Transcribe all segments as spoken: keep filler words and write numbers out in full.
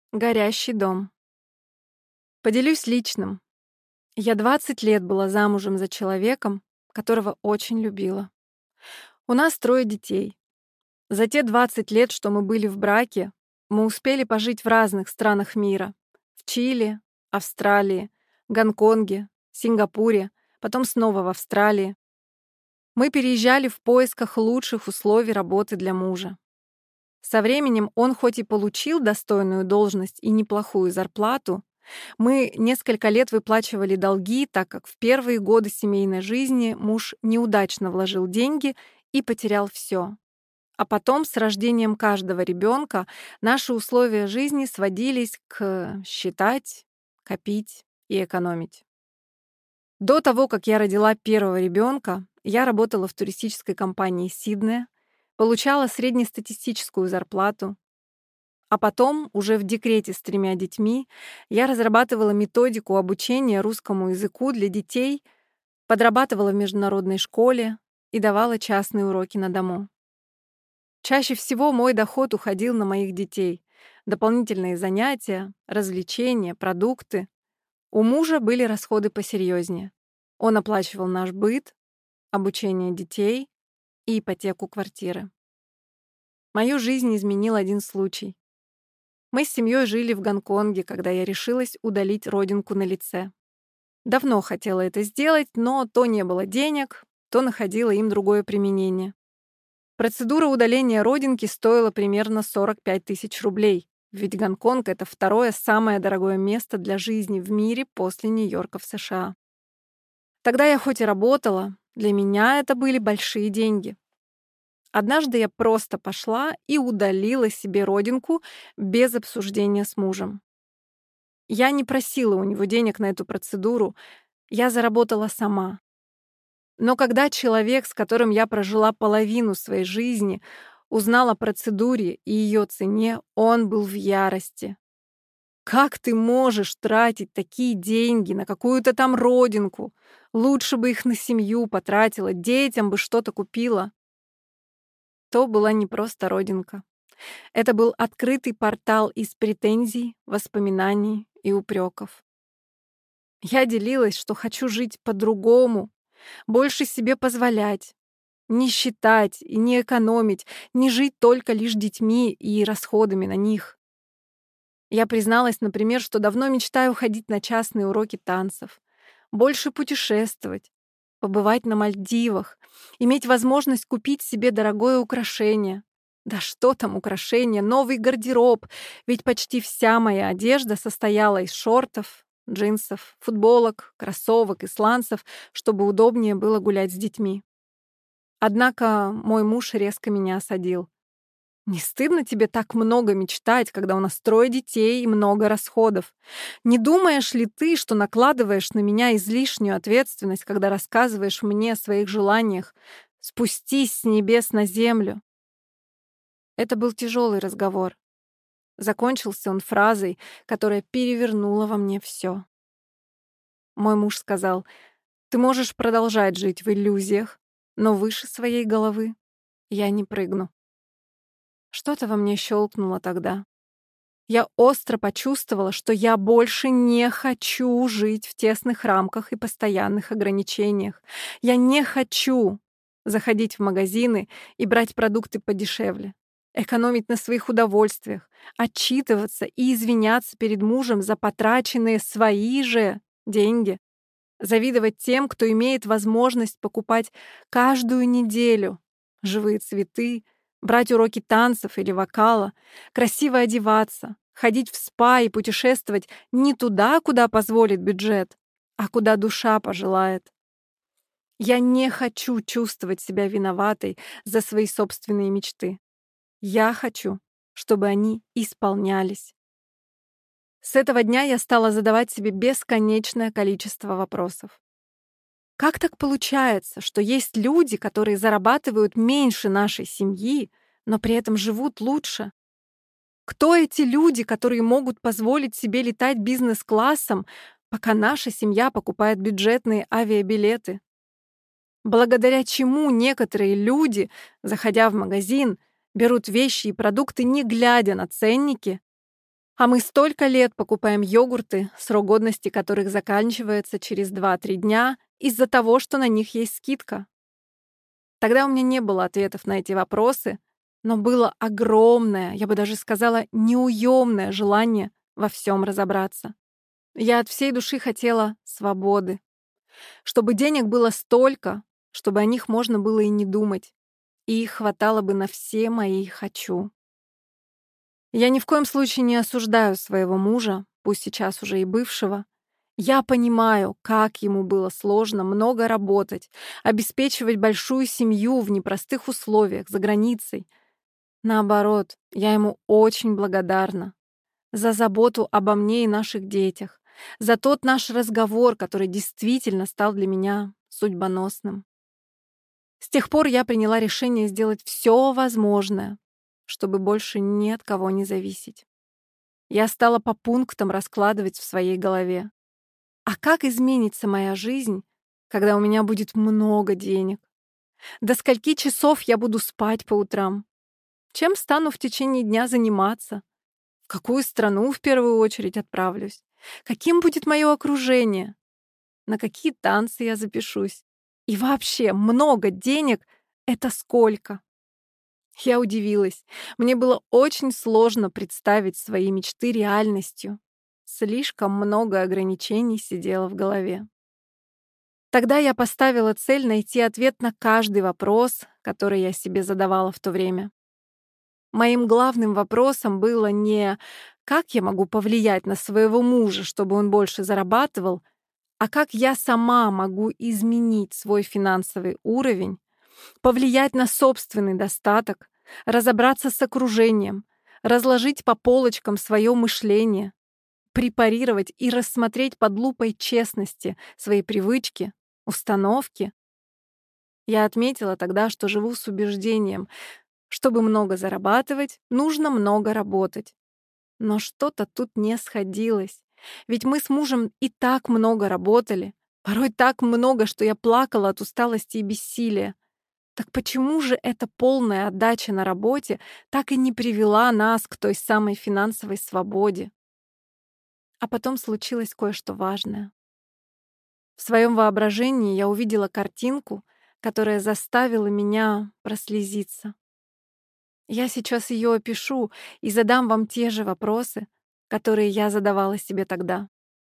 Горящий дом. Поделюсь личным. Я двадцать лет была замужем за человеком, которого очень любила. У нас трое детей. За те двадцать лет, что мы были в браке, мы успели пожить в разных странах мира. В Чили, Австралии, Гонконге, Сингапуре, потом снова в Австралии. Мы переезжали в поисках лучших условий работы для мужа. Со временем он хоть и получил достойную должность и неплохую зарплату, мы несколько лет выплачивали долги, так как в первые годы семейной жизни муж неудачно вложил деньги и потерял все. А потом, с рождением каждого ребенка, наши условия жизни сводились к считать, копить и экономить. До того, как я родила первого ребенка, я работала в туристической компании Сиднея, получала среднестатистическую зарплату. А потом, уже в декрете с тремя детьми, я разрабатывала методику обучения русскому языку для детей, подрабатывала в международной школе и давала частные уроки на дому. Чаще всего мой доход уходил на моих детей. Дополнительные занятия, развлечения, продукты. У мужа были расходы посерьезнее. Он оплачивал наш быт, обучение детей и ипотеку квартиры. Мою жизнь изменил один случай. Мы с семьей жили в Гонконге, когда я решилась удалить родинку на лице. Давно хотела это сделать, но то не было денег, то находила им другое применение. Процедура удаления родинки стоила примерно сорок пять тысяч рублей, ведь Гонконг — это второе самое дорогое место для жизни в мире после Нью-Йорка в США. Тогда я хоть и работала, для меня это были большие деньги. Однажды я просто пошла и удалила себе родинку без обсуждения с мужем. Я не просила у него денег на эту процедуру, я заработала сама. Но когда человек, с которым я прожила половину своей жизни, узнал о процедуре и ее цене, он был в ярости. «Как ты можешь тратить такие деньги на какую-то там родинку? Лучше бы их на семью потратила, детям бы что-то купила». То была не просто родинка. Это был открытый портал из претензий, воспоминаний и упреков. Я делилась, что хочу жить по-другому, больше себе позволять, не считать и не экономить, не жить только лишь детьми и расходами на них. Я призналась, например, что давно мечтаю ходить на частные уроки танцев, больше путешествовать, побывать на Мальдивах, иметь возможность купить себе дорогое украшение. Да что там украшение, новый гардероб, ведь почти вся моя одежда состояла из шортов, джинсов, футболок, кроссовок и сланцев, чтобы удобнее было гулять с детьми. Однако мой муж резко меня осадил. «Не стыдно тебе так много мечтать, когда у нас трое детей и много расходов? Не думаешь ли ты, что накладываешь на меня излишнюю ответственность, когда рассказываешь мне о своих желаниях? Спустись с небес на землю». Это был тяжелый разговор. Закончился он фразой, которая перевернула во мне все. Мой муж сказал: «Ты можешь продолжать жить в иллюзиях, но выше своей головы я не прыгну». Что-то во мне щелкнуло тогда. Я остро почувствовала, что я больше не хочу жить в тесных рамках и постоянных ограничениях. Я не хочу заходить в магазины и брать продукты подешевле, экономить на своих удовольствиях, отчитываться и извиняться перед мужем за потраченные свои же деньги, завидовать тем, кто имеет возможность покупать каждую неделю живые цветы, брать уроки танцев или вокала, красиво одеваться, ходить в спа и путешествовать не туда, куда позволит бюджет, а куда душа пожелает. Я не хочу чувствовать себя виноватой за свои собственные мечты. Я хочу, чтобы они исполнялись. С этого дня я стала задавать себе бесконечное количество вопросов. Как так получается, что есть люди, которые зарабатывают меньше нашей семьи, но при этом живут лучше? Кто эти люди, которые могут позволить себе летать бизнес-классом, пока наша семья покупает бюджетные авиабилеты? Благодаря чему некоторые люди, заходя в магазин, берут вещи и продукты, не глядя на ценники, А мы столько лет покупаем йогурты, срок годности которых заканчивается через два-три дня из-за того, что на них есть скидка. Тогда у меня не было ответов на эти вопросы, но было огромное, я бы даже сказала, неуемное желание во всем разобраться. Я от всей души хотела свободы, чтобы денег было столько, чтобы о них можно было и не думать, и их хватало бы на все мои «хочу». Я ни в коем случае не осуждаю своего мужа, пусть сейчас уже и бывшего. Я понимаю, как ему было сложно много работать, обеспечивать большую семью в непростых условиях, за границей. Наоборот, я ему очень благодарна за заботу обо мне и наших детях, за тот наш разговор, который действительно стал для меня судьбоносным. С тех пор я приняла решение сделать все возможное, чтобы больше ни от кого не зависеть. Я стала по пунктам раскладывать в своей голове. А как изменится моя жизнь, когда у меня будет много денег? До скольки часов я буду спать по утрам? Чем стану в течение дня заниматься? В какую страну в первую очередь отправлюсь? Каким будет мое окружение? На какие танцы я запишусь? И вообще, много денег — это сколько? Я удивилась. Мне было очень сложно представить свои мечты реальностью. Слишком много ограничений сидело в голове. Тогда я поставила цель найти ответ на каждый вопрос, который я себе задавала в то время. Моим главным вопросом было не «как я могу повлиять на своего мужа, чтобы он больше зарабатывал», а как я сама могу изменить свой финансовый уровень, повлиять на собственный достаток, разобраться с окружением, разложить по полочкам свое мышление, препарировать и рассмотреть под лупой честности свои привычки, установки. Я отметила тогда, что живу с убеждением, чтобы много зарабатывать, нужно много работать. Но что-то тут не сходилось. Ведь мы с мужем и так много работали, порой так много, что я плакала от усталости и бессилия. Так почему же эта полная отдача на работе так и не привела нас к той самой финансовой свободе? А потом случилось кое-что важное. В своем воображении я увидела картинку, которая заставила меня прослезиться. Я сейчас ее опишу и задам вам те же вопросы, которые я задавала себе тогда.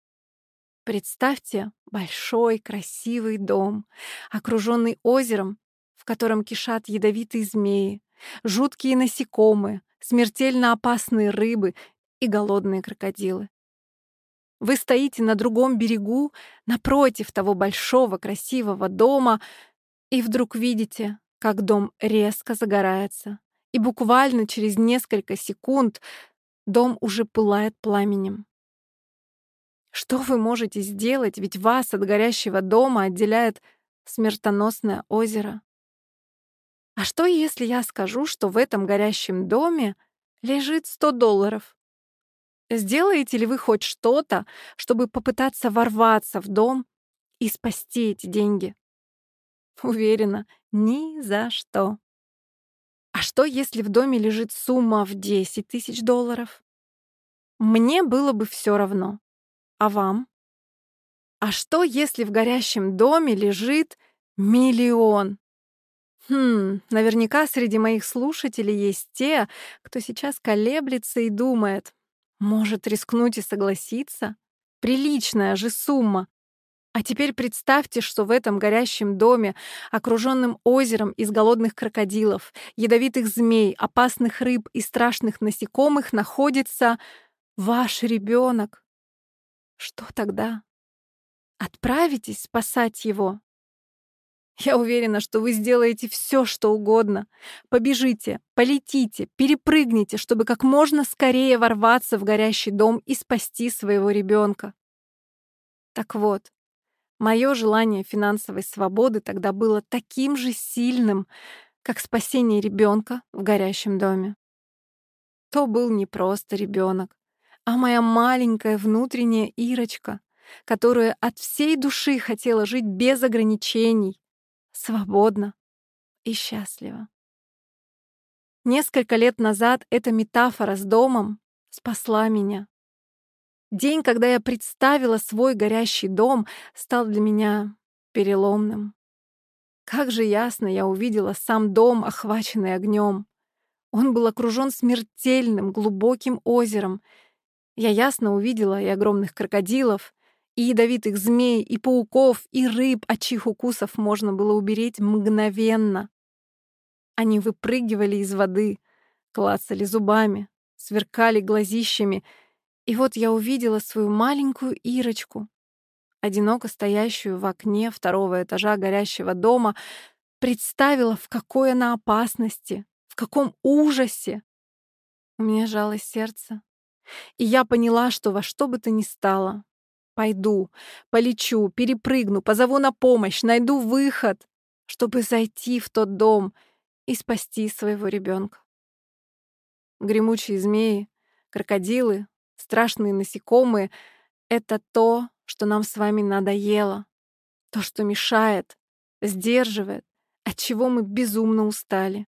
Представьте большой красивый дом, окруженный озером, в котором кишат ядовитые змеи, жуткие насекомые, смертельно опасные рыбы и голодные крокодилы. Вы стоите на другом берегу, напротив того большого красивого дома, и вдруг видите, как дом резко загорается, и буквально через несколько секунд дом уже пылает пламенем. Что вы можете сделать, ведь вас от горящего дома отделяет смертоносное озеро? А что, если я скажу, что в этом горящем доме лежит сто долларов? Сделаете ли вы хоть что-то, чтобы попытаться ворваться в дом и спасти эти деньги? Уверена, ни за что. А что, если в доме лежит сумма в десять тысяч долларов? Мне было бы все равно. А вам? А что, если в горящем доме лежит миллион? Хм, наверняка среди моих слушателей есть те, кто сейчас колеблется и думает, может рискнуть и согласиться? Приличная же сумма. А теперь представьте, что в этом горящем доме, окруженном озером из голодных крокодилов, ядовитых змей, опасных рыб и страшных насекомых, находится ваш ребенок. Что тогда? Отправитесь спасать его? Я уверена, что вы сделаете все, что угодно. Побежите, полетите, перепрыгните, чтобы как можно скорее ворваться в горящий дом и спасти своего ребенка. Так вот, мое желание финансовой свободы тогда было таким же сильным, как спасение ребенка в горящем доме. То был не просто ребенок, а моя маленькая внутренняя Ирочка, которая от всей души хотела жить без ограничений, свободно и счастливо. Несколько лет назад эта метафора с домом спасла меня. День, когда я представила свой горящий дом, стал для меня переломным. Как же ясно я увидела сам дом, охваченный огнем. Он был окружен смертельным глубоким озером. Я ясно увидела и огромных крокодилов, и ядовитых змей, и пауков, и рыб, от чьих укусов можно было умереть мгновенно. Они выпрыгивали из воды, клацали зубами, сверкали глазищами. И вот я увидела свою маленькую Ирочку, одиноко стоящую в окне второго этажа горящего дома, представила, в какой она опасности, в каком ужасе. У меня сжалось сердце, и я поняла, что во что бы то ни стало пойду, полечу, перепрыгну, позову на помощь, найду выход, чтобы зайти в тот дом и спасти своего ребенка. Гремучие змеи, крокодилы, страшные насекомые — это то, что нам с вами надоело, то, что мешает, сдерживает, от чего мы безумно устали.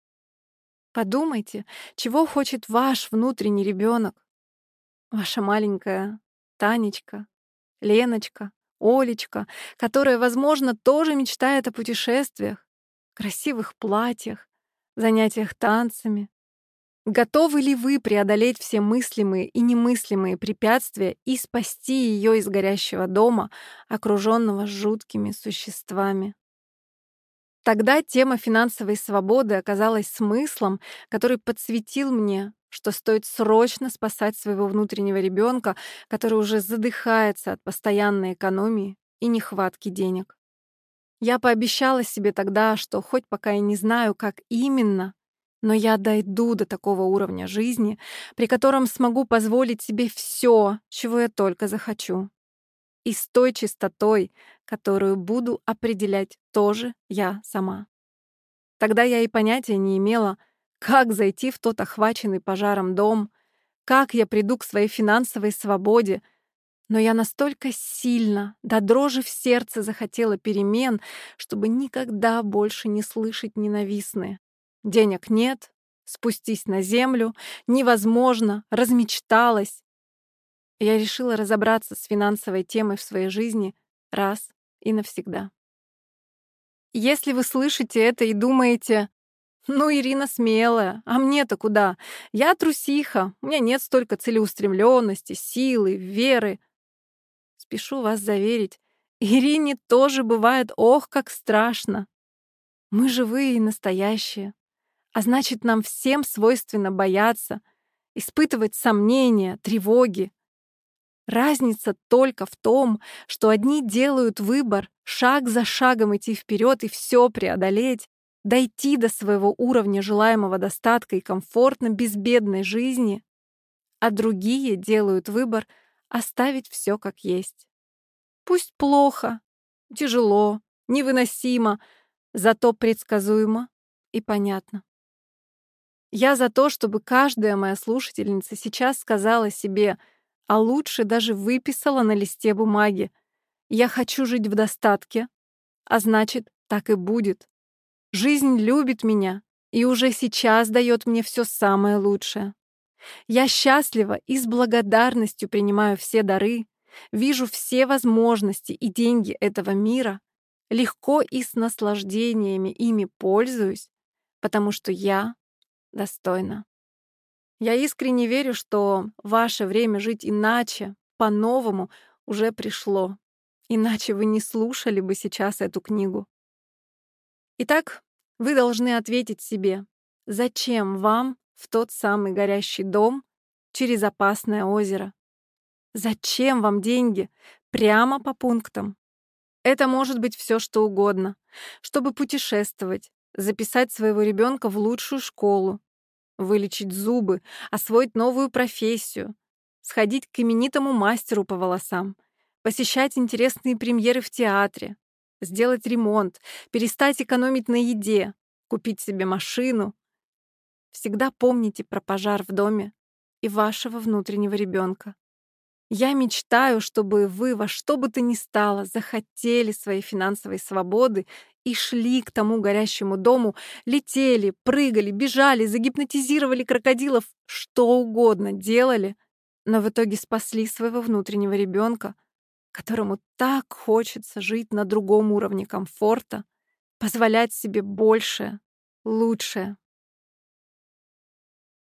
Подумайте, чего хочет ваш внутренний ребенок, ваша маленькая Танечка, Леночка, Олечка, которая, возможно, тоже мечтает о путешествиях, красивых платьях, занятиях танцами. Готовы ли вы преодолеть все мыслимые и немыслимые препятствия и спасти ее из горящего дома, окруженного жуткими существами? Тогда тема финансовой свободы оказалась смыслом, который подсветил мне, что стоит срочно спасать своего внутреннего ребенка, который уже задыхается от постоянной экономии и нехватки денег. Я пообещала себе тогда, что хоть пока я не знаю, как именно, но я дойду до такого уровня жизни, при котором смогу позволить себе все, чего я только захочу. И с той чистотой, которую буду определять тоже я сама. Тогда я и понятия не имела, как зайти в тот охваченный пожаром дом, как я приду к своей финансовой свободе, но я настолько сильно, до дрожи в сердце захотела перемен, чтобы никогда больше не слышать ненавистные. Денег нет, спустись на землю, невозможно, размечталась. Я решила разобраться с финансовой темой в своей жизни раз и навсегда. Если вы слышите это и думаете: «Ну, Ирина смелая, а мне-то куда? Я трусиха, у меня нет столько целеустремленности, силы, веры». Спешу вас заверить, Ирине тоже бывает ох, как страшно. Мы живые и настоящие, а значит, нам всем свойственно бояться, испытывать сомнения, тревоги. Разница только в том, что одни делают выбор шаг за шагом идти вперед и все преодолеть, дойти до своего уровня желаемого достатка и комфортно безбедной жизни, а другие делают выбор оставить все как есть. Пусть плохо, тяжело, невыносимо, зато предсказуемо и понятно. Я за то, чтобы каждая моя слушательница сейчас сказала себе, а лучше даже выписала на листе бумаги: «Я хочу жить в достатке, а значит, так и будет. Жизнь любит меня и уже сейчас дает мне все самое лучшее. Я счастлива и с благодарностью принимаю все дары, вижу все возможности и деньги этого мира, легко и с наслаждениями ими пользуюсь, потому что я достойна». Я искренне верю, что ваше время жить иначе, по-новому, уже пришло. Иначе вы не слушали бы сейчас эту книгу. Итак, вы должны ответить себе, зачем вам в тот самый горящий дом через опасное озеро? Зачем вам деньги? Прямо по пунктам. Это может быть все, что угодно. Чтобы путешествовать, записать своего ребенка в лучшую школу, вылечить зубы, освоить новую профессию, сходить к именитому мастеру по волосам, посещать интересные премьеры в театре, сделать ремонт, перестать экономить на еде, купить себе машину. Всегда помните про пожар в доме и вашего внутреннего ребенка. Я мечтаю, чтобы вы во что бы то ни стало захотели своей финансовой свободы и шли к тому горящему дому, летели, прыгали, бежали, загипнотизировали крокодилов, что угодно делали, но в итоге спасли своего внутреннего ребенка, которому так хочется жить на другом уровне комфорта, позволять себе большее, лучшее.